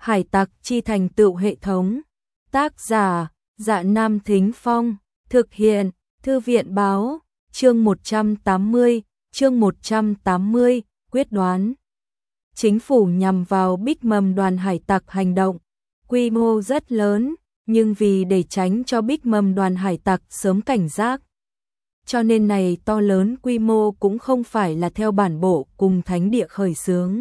Hải tặc chi thành tựu hệ thống. Tác giả: Dạ Nam Thính Phong. Thực hiện: Thư viện báo. Chương 180, quyết đoán. Chính phủ nhằm vào Big Mom đoàn hải tặc hành động. Quy mô rất lớn, nhưng vì để tránh cho Big Mom đoàn hải tặc sớm cảnh giác, cho nên này to lớn quy mô cũng không phải là theo bản bộ cùng thánh địa khởi xướng,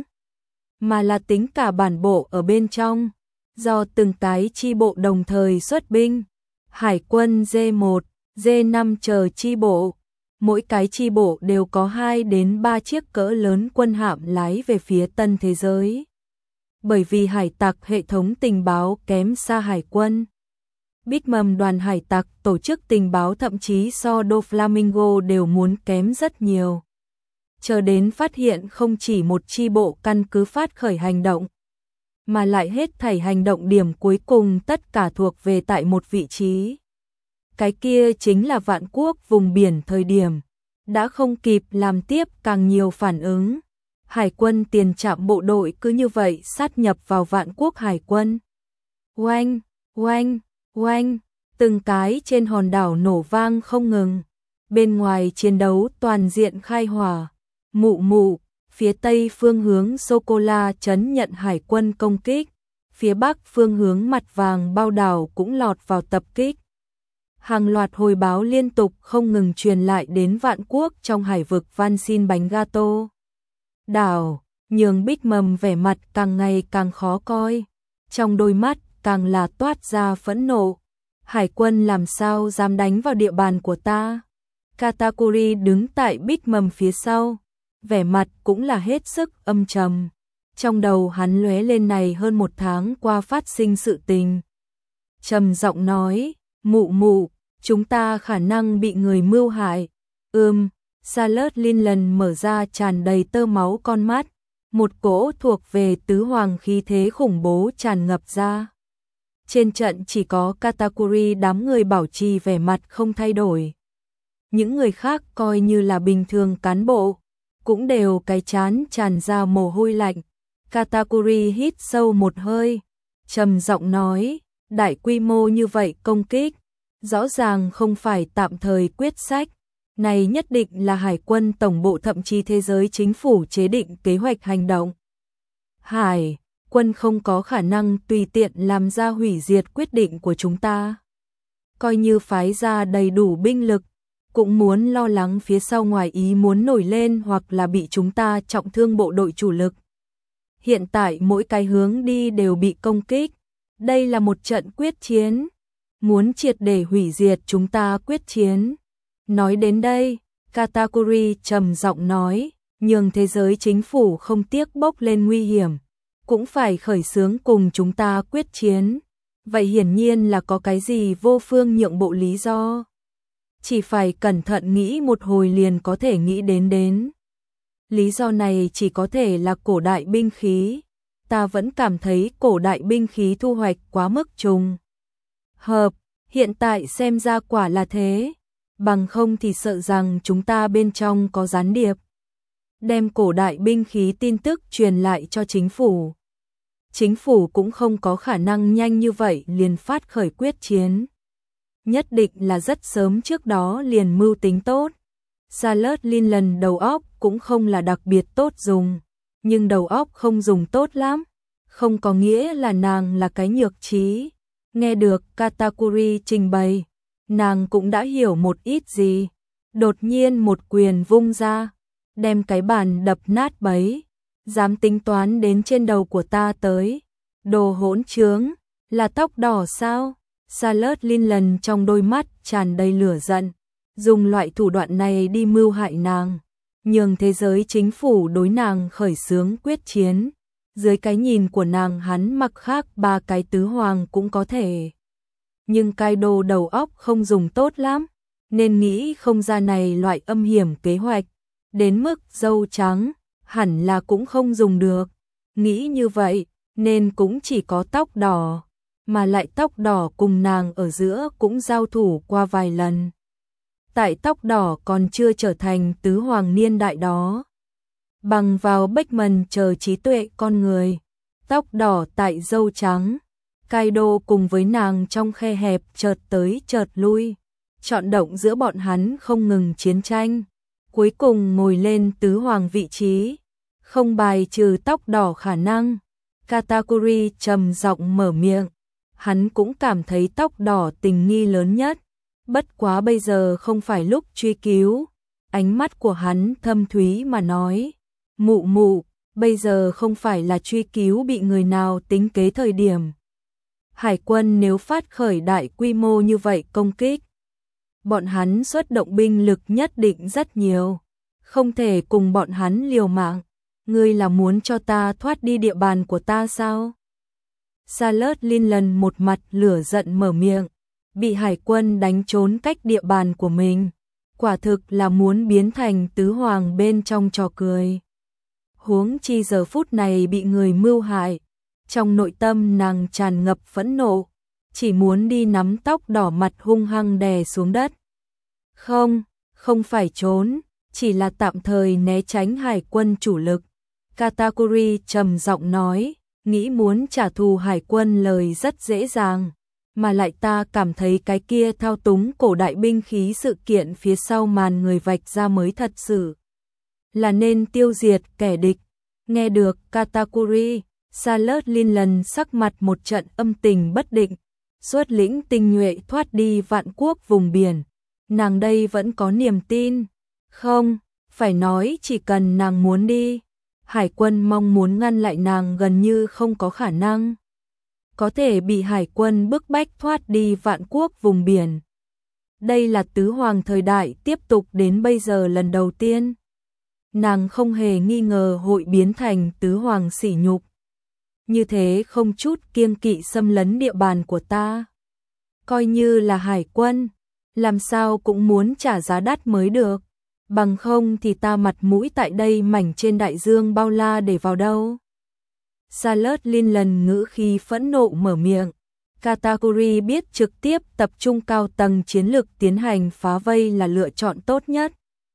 mà là tính cả bản bộ ở bên trong, do từng cái chi bộ đồng thời xuất binh. Hải quân D1, D5 chờ chi bộ, mỗi cái chi bộ đều có 2 đến 3 chiếc cỡ lớn quân hạm lái về phía tân thế giới. Bởi vì hải tặc hệ thống tình báo kém xa hải quân, Big Mom đoàn hải tặc tổ chức tình báo thậm chí so Doflamingo đều muốn kém rất nhiều. Chờ đến phát hiện không chỉ một chi bộ căn cứ phát khởi hành động, mà lại hết thảy hành động điểm cuối cùng tất cả thuộc về tại một vị trí. Cái kia chính là Vạn Quốc vùng biển thời điểm, đã không kịp làm tiếp càng nhiều phản ứng. Hải quân tiền trạm bộ đội cứ như vậy sát nhập vào Vạn Quốc hải quân. Oanh, oanh, oanh, từng cái trên hòn đảo nổ vang không ngừng. Bên ngoài chiến đấu toàn diện khai hỏa. Mụ mụ, phía tây phương hướng Sô-cô-la trấn nhận hải quân công kích. Phía bắc phương hướng mặt vàng bao đảo cũng lọt vào tập kích. Hàng loạt hồi báo liên tục không ngừng truyền lại đến Vạn Quốc trong hải vực van xin bánh gato. Đảo, nhường Big Mom vẻ mặt càng ngày càng khó coi. Trong đôi mắt càng là toát ra phẫn nộ. Hải quân làm sao dám đánh vào địa bàn của ta? Katakuri đứng tại Big Mom phía sau, vẻ mặt cũng là hết sức âm trầm. Trong đầu hắn lóe lên này hơn 1 tháng qua phát sinh sự tình. Trầm giọng nói, mụ mụ, chúng ta khả năng bị người mưu hại. Charlotte Linland mở ra tràn đầy tơ máu con mắt, một cỗ thuộc về tứ hoàng khí thế khủng bố tràn ngập ra. Trên trận chỉ có Katakuri đám người bảo trì vẻ mặt không thay đổi. Những người khác coi như là bình thường cán bộ, cũng đều cái trán tràn ra mồ hôi lạnh. Katakuri hít sâu một hơi, trầm giọng nói, đại quy mô như vậy công kích, rõ ràng không phải tạm thời quyết sách. Này nhất định là hải quân tổng bộ thậm chí thế giới chính phủ chế định kế hoạch hành động. Hải quân không có khả năng tùy tiện làm ra hủy diệt quyết định của chúng ta. Coi như phái ra đầy đủ binh lực, cũng muốn lo lắng phía sau ngoài ý muốn nổi lên hoặc là bị chúng ta trọng thương bộ đội chủ lực. Hiện tại mỗi cái hướng đi đều bị công kích. Đây là một trận quyết chiến. Muốn triệt để hủy diệt chúng ta quyết chiến. Nói đến đây, Katakuri trầm giọng nói, nhường thế giới chính phủ không tiếc bốc lên nguy hiểm, cũng phải khởi xướng cùng chúng ta quyết chiến. Vậy hiển nhiên là có cái gì vô phương nhượng bộ lý do. Chỉ phải cẩn thận nghĩ một hồi liền có thể nghĩ đến. Lý do này chỉ có thể là cổ đại binh khí. Ta vẫn cảm thấy cổ đại binh khí thu hoạch quá mức trùng hợp, hiện tại xem ra quả là thế. Bằng không thì sợ rằng chúng ta bên trong có gián điệp, đem cổ đại binh khí tin tức truyền lại cho chính phủ. Chính phủ cũng không có khả năng nhanh như vậy liền phát khởi quyết chiến. Nhất định là rất sớm trước đó liền mưu tính tốt. Charlotte Linland đầu óc cũng không là đặc biệt tốt dùng, nhưng đầu óc không dùng tốt lắm, không có nghĩa là nàng là cái nhược trí. Nghe được Katakuri trình bày, nàng cũng đã hiểu một ít gì. Đột nhiên một quyền vung ra, đem cái bàn đập nát bấy. Dám tính toán đến trên đầu của ta tới. Đồ hỗn trướng, là tóc đỏ sao? Charlotte Linland trong đôi mắt tràn đầy lửa giận, dùng loại thủ đoạn này đi mưu hại nàng, nhường thế giới chính phủ đối nàng khởi xướng quyết chiến. Dưới cái nhìn của nàng hắn mặc khác 3 cái tứ hoàng cũng có thể. Nhưng Kaido đầu óc không dùng tốt lắm, nên nghĩ không ra này loại âm hiểm kế hoạch. Đến mức dâu trắng, hẳn là cũng không dùng được. Nghĩ như vậy, nên cũng chỉ có tóc đỏ, mà lại tóc đỏ cùng nàng ở giữa cũng giao thủ qua vài lần. Tại tóc đỏ còn chưa trở thành tứ hoàng niên đại đó. Bằng vào Beckman chờ trí tuệ con người, tóc đỏ tại râu trắng. Kaido cùng với nàng trong khe hẹp chợt tới chợt lui, chọn động giữa bọn hắn không ngừng chiến tranh, cuối cùng ngồi lên tứ hoàng vị trí, không bài trừ tóc đỏ khả năng. Katakuri trầm giọng mở miệng, hắn cũng cảm thấy tóc đỏ tình nghi lớn nhất, bất quá bây giờ không phải lúc truy cứu. Ánh mắt của hắn thâm thúy mà nói, mụ mụ, bây giờ không phải là truy cứu bị người nào tính kế thời điểm. Hải quân nếu phát khởi đại quy mô như vậy công kích, bọn hắn xuất động binh lực nhất định rất nhiều, không thể cùng bọn hắn liều mạng. Ngươi là muốn cho ta thoát đi địa bàn của ta sao? Salut Linlan một mặt lửa giận mở miệng, bị hải quân đánh trốn cách địa bàn của mình, quả thực là muốn biến thành tứ hoàng bên trong trò cười. Huống chi giờ phút này bị người mưu hại, trong nội tâm nàng tràn ngập phẫn nộ, chỉ muốn đi nắm tóc đỏ mặt hung hăng đè xuống đất. Không phải trốn, chỉ là tạm thời né tránh hải quân chủ lực. Katakuri trầm giọng nói, nghĩ muốn trả thù hải quân lời rất dễ dàng, mà lại ta cảm thấy cái kia thao túng cổ đại binh khí sự kiện phía sau màn người vạch ra mới thật sự là nên tiêu diệt kẻ địch. Nghe được Katakuri, Salut Linlan sắc mặt một trận âm tình bất định, xuất lĩnh tinh nhuệ thoát đi vạn quốc vùng biển. Nàng đây vẫn có niềm tin. Không, phải nói chỉ cần nàng muốn đi, hải quân mong muốn ngăn lại nàng gần như không có khả năng. Có thể bị hải quân bức bách thoát đi vạn quốc vùng biển. Đây là tứ hoàng thời đại tiếp tục đến bây giờ lần đầu tiên. Nàng không hề nghi ngờ hội biến thành tứ hoàng sỉ nhục. Như thế không chút kiêng kỵ xâm lấn địa bàn của ta. Coi như là hải quân, làm sao cũng muốn trả giá đắt mới được. Bằng không thì ta mặt mũi tại đây mảnh trên đại dương bao la để vào đâu. Salut Linlan ngữ khi phẫn nộ mở miệng. Katakuri biết trực tiếp tập trung cao tầng chiến lược tiến hành phá vây là lựa chọn tốt nhất.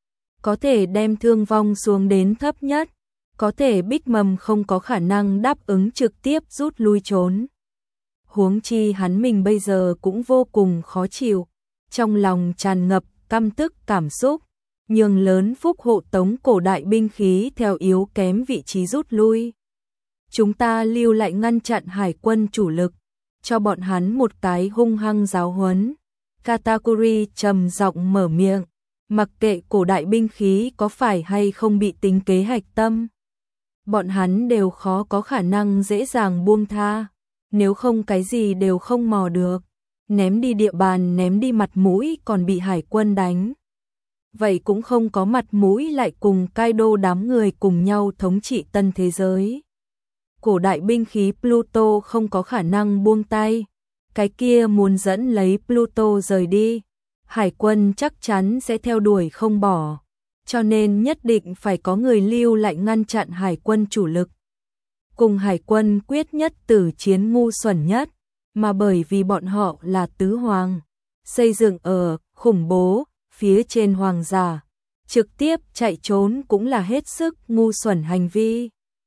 Có thể đem thương vong xuống đến thấp nhất. Có thể Big Mom không có khả năng đáp ứng trực tiếp rút lui trốn. Huống chi hắn mình bây giờ cũng vô cùng khó chịu. Trong lòng tràn ngập căm tức cảm xúc. Nhường lớn phúc hộ tống cổ đại binh khí theo yếu kém vị trí rút lui. Chúng ta lưu lại ngăn chặn hải quân chủ lực, cho bọn hắn một cái hung hăng giáo huấn. Katakuri trầm giọng mở miệng, mặc kệ cổ đại binh khí có phải hay không bị tính kế hạch tâm, bọn hắn đều khó có khả năng dễ dàng buông tha, nếu không cái gì đều không mò được, ném đi địa bàn, ném đi mặt mũi còn bị hải quân đánh. Vậy cũng không có mặt mũi lại cùng Kaido đám người cùng nhau thống trị tân thế giới. Cổ đại binh khí Pluto không có khả năng buông tay, cái kia muốn dẫn lấy Pluto rời đi, hải quân chắc chắn sẽ theo đuổi không bỏ, cho nên nhất định phải có người lưu lại ngăn chặn hải quân chủ lực. Cùng hải quân quyết nhất tử chiến ngu xuẩn nhất, mà bởi vì bọn họ là tứ hoàng, xây dựng ở khủng bố phía trên hoàng giả, trực tiếp chạy trốn cũng là hết sức ngu xuẩn hành vi.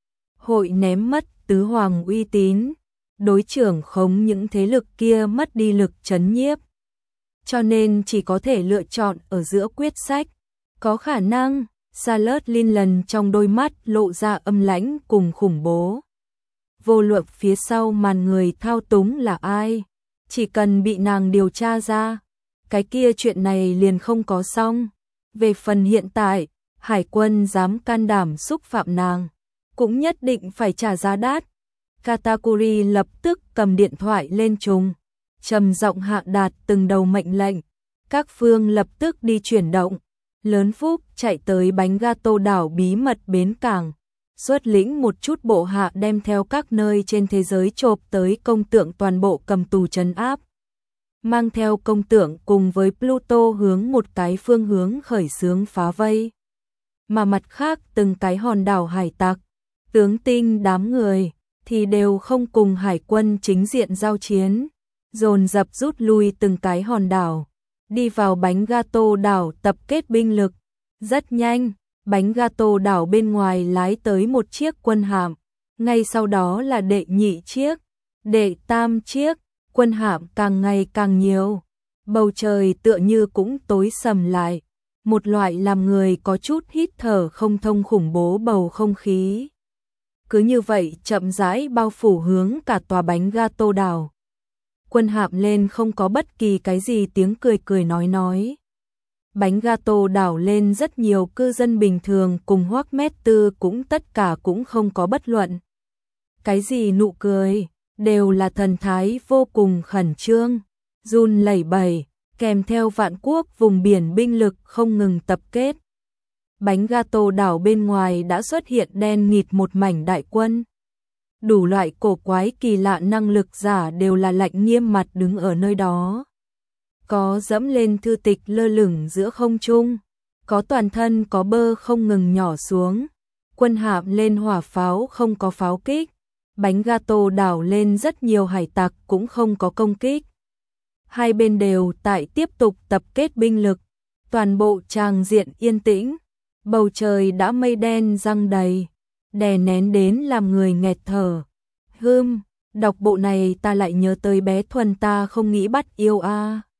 Hội ném mất tứ hoàng uy tín, đối trưởng khống những thế lực kia mất đi lực trấn nhiếp. Cho nên chỉ có thể lựa chọn ở giữa quyết sách. Có khả năng, Salut Linlan trong đôi mắt lộ ra âm lãnh cùng khủng bố. Vô luận phía sau màn người thao túng là ai, chỉ cần bị nàng điều tra ra, cái kia chuyện này liền không có xong. Về phần hiện tại, hải quân dám can đảm xúc phạm nàng, cũng nhất định phải trả giá đắt. Katakuri lập tức cầm điện thoại lên trùng, trầm giọng hạ đạt từng đầu mệnh lệnh. Các phương lập tức đi chuyển động. Lớn Phúc chạy tới bánh gato đảo bí mật bến cảng, xuất lĩnh một chút bộ hạ đem theo các nơi trên thế giới chộp tới công tượng toàn bộ cầm tù trấn áp. Mang theo công tượng cùng với Pluto hướng một cái phương hướng khởi xướng phá vây. Mà mặt khác từng cái hòn đảo hải tặc, tướng tinh đám người thì đều không cùng hải quân chính diện giao chiến, dồn dập rút lui từng cái hòn đảo, đi vào bánh gato đảo tập kết binh lực. Rất nhanh, bánh gato đảo bên ngoài lái tới một chiếc quân hạm, Ngay sau đó là đệ nhị chiếc, đệ tam chiếc, quân hạm càng ngày càng nhiều. Bầu trời tựa như cũng tối sầm lại, một loại làm người có chút hít thở không thông khủng bố bầu không khí. Cứ như vậy chậm rãi bao phủ hướng cả tòa bánh gato đảo. Quân hạm lên không có bất kỳ cái gì tiếng cười cười nói. Bánh gato đảo lên rất nhiều cư dân bình thường cùng Hoắc Mét Tư cũng tất cả cũng không có bất luận. Cái gì nụ cười, đều là thần thái vô cùng khẩn trương, run lẩy bẩy, kèm theo vạn quốc vùng biển binh lực không ngừng tập kết. Bánh gato đảo bên ngoài đã xuất hiện đen nghịt một mảnh đại quân. Đủ loại cổ quái kỳ lạ năng lực giả đều là lạnh nghiêm mặt đứng ở nơi đó. Có dẫm lên thư tịch lơ lửng giữa không trung, có toàn thân có bơ không ngừng nhỏ xuống, quân hạm lên hỏa pháo không có pháo kích, bánh gato đảo lên rất nhiều hải tặc cũng không có công kích. Hai bên đều tại tiếp tục tập kết binh lực, toàn bộ tràng diện yên tĩnh, bầu trời đã mây đen giăng đầy, đè nén đến làm người nghẹt thở. Đọc bộ này ta lại nhớ tới bé Thuần ta không nghĩ bắt yêu a.